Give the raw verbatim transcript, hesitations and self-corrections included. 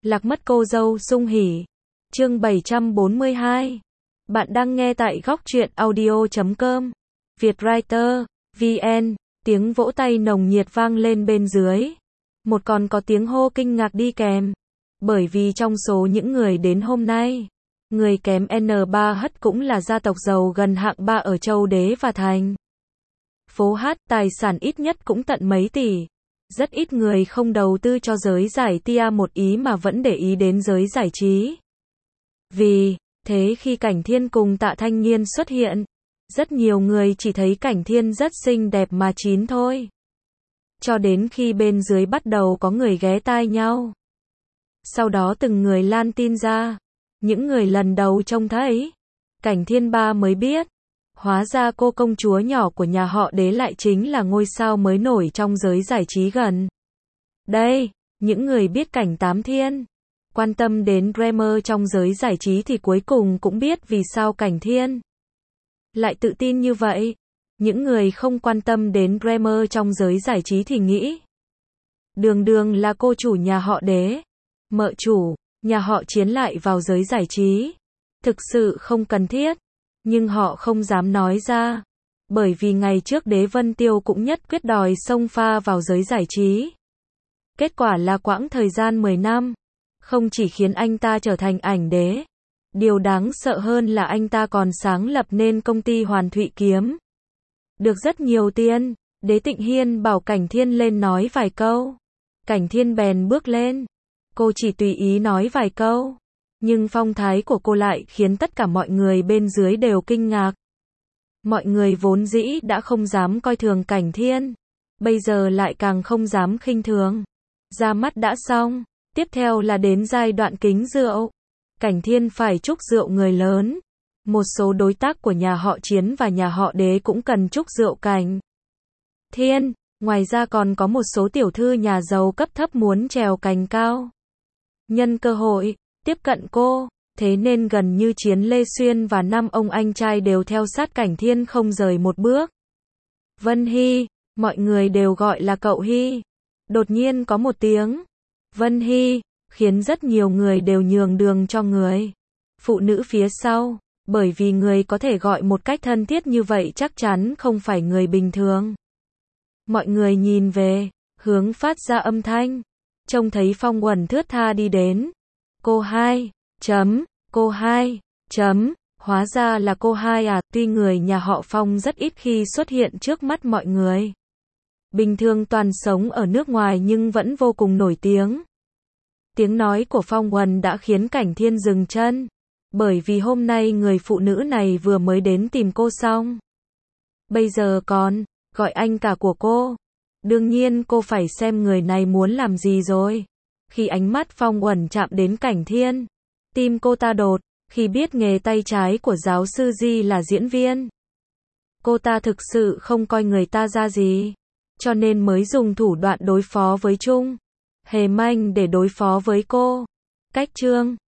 Lạc mất cô dâu sung hỉ. Chương bảy trăm bốn mươi hai. Bạn đang nghe tại góc truyện audio chấm com. Vietwriter, vê en, tiếng vỗ tay nồng nhiệt vang lên bên dưới. Một còn có tiếng hô kinh ngạc đi kèm. Bởi vì trong số những người đến hôm nay, người kém en ba hất cũng là gia tộc giàu gần hạng ba ở châu Đế và Thành. Phố hát, tài sản ít nhất cũng tận mấy tỷ. Rất ít người không đầu tư cho giới giải tia một ý mà vẫn để ý đến giới giải trí. Vì thế khi Cảnh Thiên cùng Tạ Thanh Nghiên xuất hiện, rất nhiều người chỉ thấy Cảnh Thiên rất xinh đẹp mà chín thôi. Cho đến khi bên dưới bắt đầu có người ghé tai nhau. Sau đó từng người lan tin ra. Những người lần đầu trông thấy Cảnh Thiên ba mới biết, hóa ra cô công chúa nhỏ của nhà họ Đế lại chính là ngôi sao mới nổi trong giới giải trí gần đây. Những người biết Cảnh Tám Thiên, quan tâm đến glamour trong giới giải trí thì cuối cùng cũng biết vì sao Cảnh Thiên lại tự tin như vậy. Những người không quan tâm đến glamour trong giới giải trí thì nghĩ đường đường là cô chủ nhà họ Đế, mợ chủ nhà họ Chiến lại vào giới giải trí, thực sự không cần thiết. Nhưng họ không dám nói ra, bởi vì ngày trước Đế Vân Tiêu cũng nhất quyết đòi xông pha vào giới giải trí. Kết quả là quãng thời gian mười năm, không chỉ khiến anh ta trở thành ảnh đế, điều đáng sợ hơn là anh ta còn sáng lập nên công ty Hoàn Thụy Kiếm. Được rất nhiều tiền. Đế Tịnh Hiên bảo Cảnh Thiên lên nói vài câu. Cảnh Thiên bèn bước lên. Cô chỉ tùy ý nói vài câu, nhưng phong thái của cô lại khiến tất cả mọi người bên dưới đều kinh ngạc. Mọi người vốn dĩ đã không dám coi thường Cảnh Thiên, bây giờ lại càng không dám khinh thường. Ra mắt đã xong, tiếp theo là đến giai đoạn kính rượu. Cảnh Thiên phải chúc rượu người lớn. Một số đối tác của nhà họ Chiến và nhà họ Đế cũng cần chúc rượu Cảnh Thiên. Ngoài ra còn có một số tiểu thư nhà giàu cấp thấp muốn trèo cành cao, nhân cơ hội tiếp cận cô, thế nên gần như Chiến Lê Xuyên và năm ông anh trai đều theo sát Cảnh Thiên không rời một bước. Vân Hy, mọi người đều gọi là cậu Hy. Đột nhiên có một tiếng Vân Hy, khiến rất nhiều người đều nhường đường cho người phụ nữ phía sau, bởi vì người có thể gọi một cách thân thiết như vậy chắc chắn không phải người bình thường. Mọi người nhìn về hướng phát ra âm thanh, trông thấy Phong Uẩn thướt tha đi đến. Cô hai, chấm, cô hai, chấm, hóa ra là cô hai à. Tuy người nhà họ Phong rất ít khi xuất hiện trước mắt mọi người, bình thường toàn sống ở nước ngoài nhưng vẫn vô cùng nổi tiếng. Tiếng nói của Phong Uẩn đã khiến Cảnh Thiên dừng chân, bởi vì hôm nay người phụ nữ này vừa mới đến tìm cô xong, bây giờ còn gọi anh cả của cô. Đương nhiên cô phải xem người này muốn làm gì rồi. Khi ánh mắt Phong Uẩn chạm đến Cảnh Thiên, tim cô ta đột, khi biết nghề tay trái của giáo sư Di là diễn viên. Cô ta thực sự không coi người ta ra gì, cho nên mới dùng thủ đoạn đối phó với Trung Hề Manh để đối phó với cô. Cách chương